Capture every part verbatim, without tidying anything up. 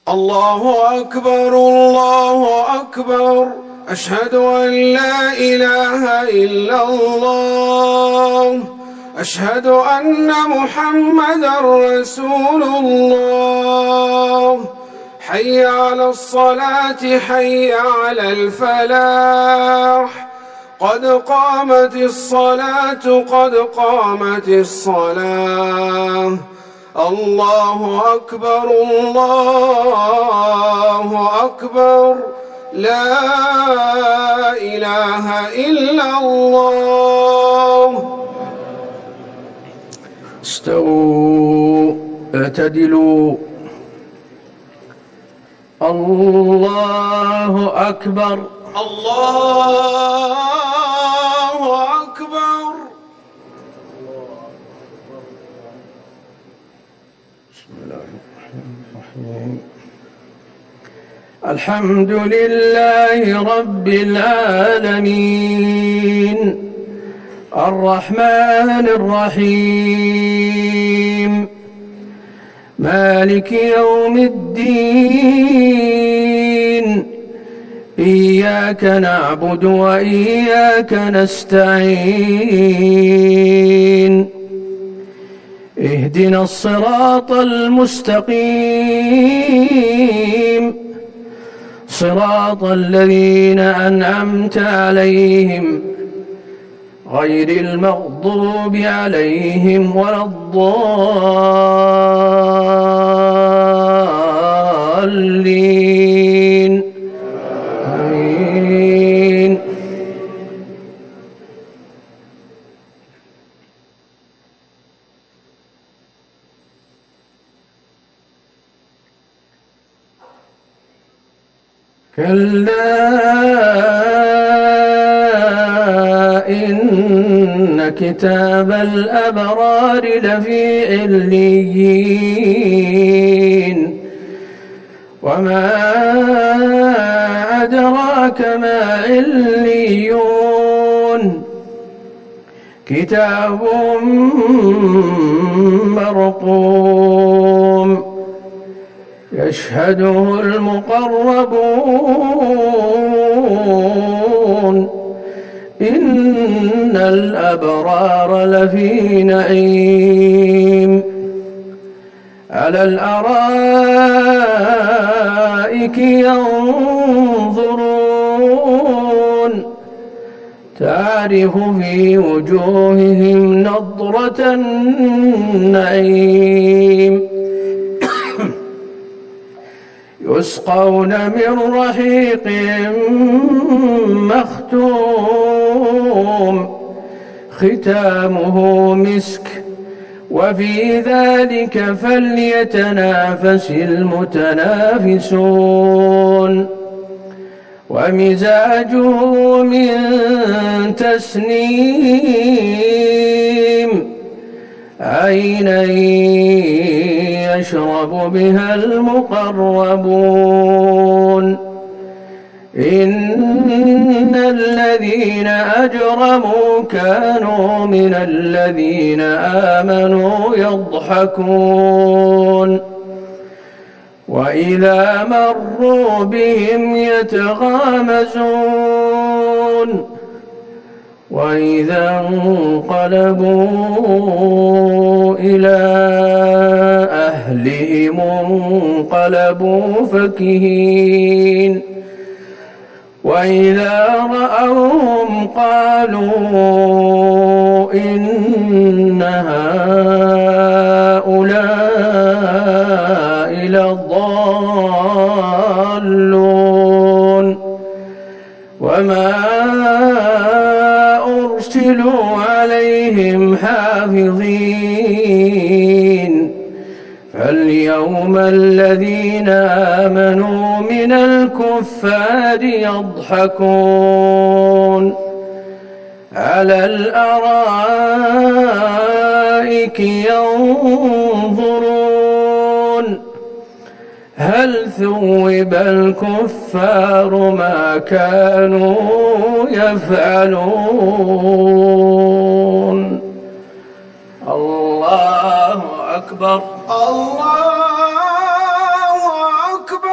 الله أكبر الله أكبر أشهد أن لا إله إلا الله أشهد أن محمدًا رسول الله حي على الصلاة حي على الفلاح قد قامت الصلاة قد قامت الصلاة الله أكبر الله أكبر لا إله إلا الله. استووا اعتدلوا. الله أكبر الله أكبر. بسم الله الرحمن الرحيم. الحمد لله رب العالمين الرحمن الرحيم مالك يوم الدين إياك نعبد وإياك نستعين اهدنا الصراط المستقيم صراط الذين أنعمت عليهم غير المغضوب عليهم ولا الضالين آمين. كلا إن كتاب الأبرار لفي عليين وما أدراك ما عليون كتاب مرقوم يشهده المقربون إن الأبرار لفي نعيم على الأرائك ينظرون تعرف في وجوههم نضرة النعيم يسقون من رحيق مختوم ختامه مسك وفي ذلك فليتنافس المتنافسون ومزاجه من تسنيم عينا يشرب بها المقربون إن الذين أجرموا كانوا من الذين آمنوا يضحكون وإذا مروا بهم يتغامزون وإذا انقلبوا إلى أهلهم انقلبوا فكهين وإذا رأوهم قالوا إن هؤلاء لضالون وما أرسلوا عليهم حافظين فاليوم الذين آمنوا من الكفار يضحكون على الأرائك ينظرون هل ثوب الكفار ما كانوا يفعلون. الله أكبر. الله أكبر.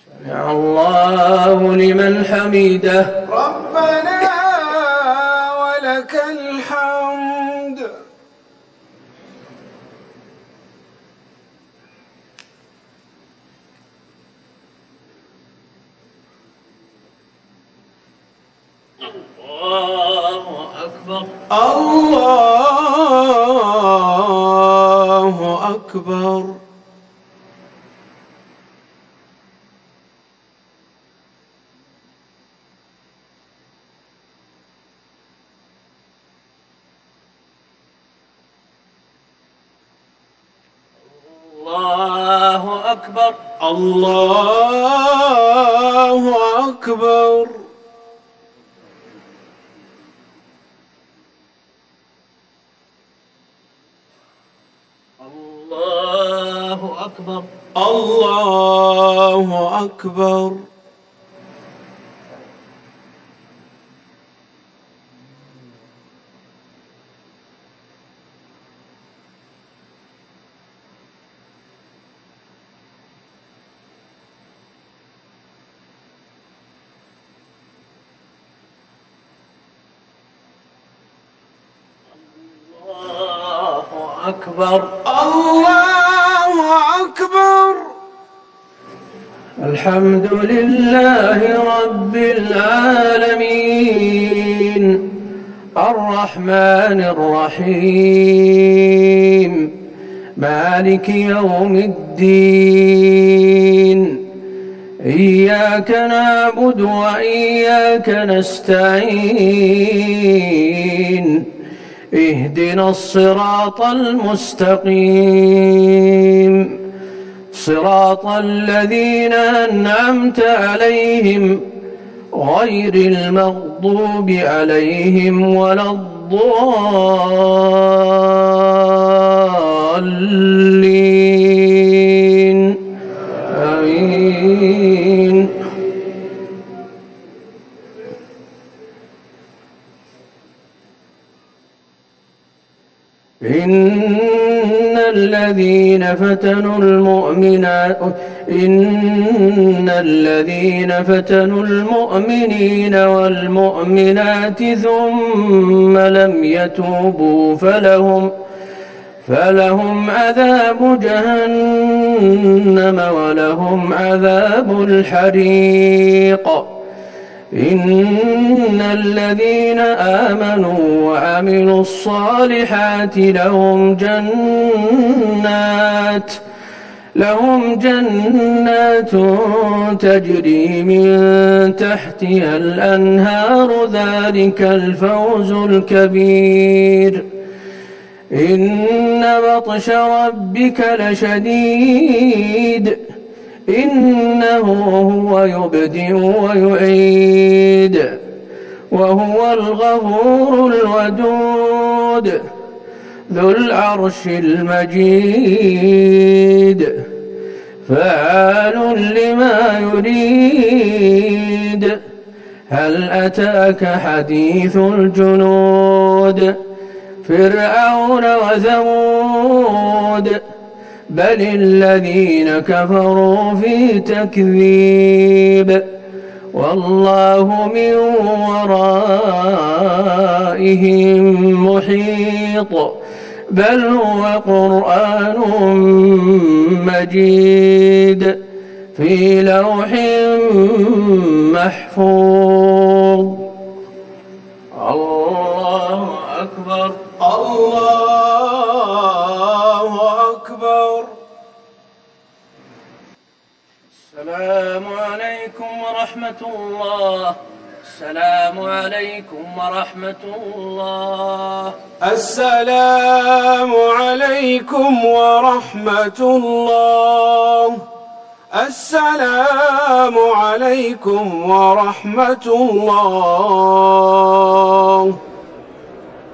سمع الله لمن حمده. ربنا ولك الحمد. الله أكبر. الله أكبر. الله أكبر. الله أكبر. الله أكبر. الله أكبر. أكبر. الله أكبر. الحمد لله رب العالمين الرحمن الرحيم مالك يوم الدين إياك نعبد وإياك نستعين اهدنا الصراط المستقيم صراط الذين أنعمت عليهم غير المغضوب عليهم ولا الضالين آمين. إن الذين فتنوا المؤمنات إن الذين فتنوا المؤمنين والمؤمنات ثم لم يتوبوا فلهم فلهم عذاب جهنم ولهم عذاب الحريق. إن الذين آمنوا وعملوا الصالحات لهم جنات لهم جنات تجري من تحتها الأنهار ذلك الفوز الكبير. إن بطش ربك لشديد إنه هو يبدئ ويعيد وهو الغفور الودود ذو العرش المجيد فعال لما يريد. هل أتاك حديث الجنود فرعون وثمود بل الذين كفروا في تكذيب والله من ورائهم محيط بل هو قرآن مجيد في لوح محفوظ. الله أكبر. الله أكبر. السلام عليكم ورحمة الله. السلام عليكم ورحمة الله. السلام عليكم ورحمة الله. السلام عليكم ورحمة الله.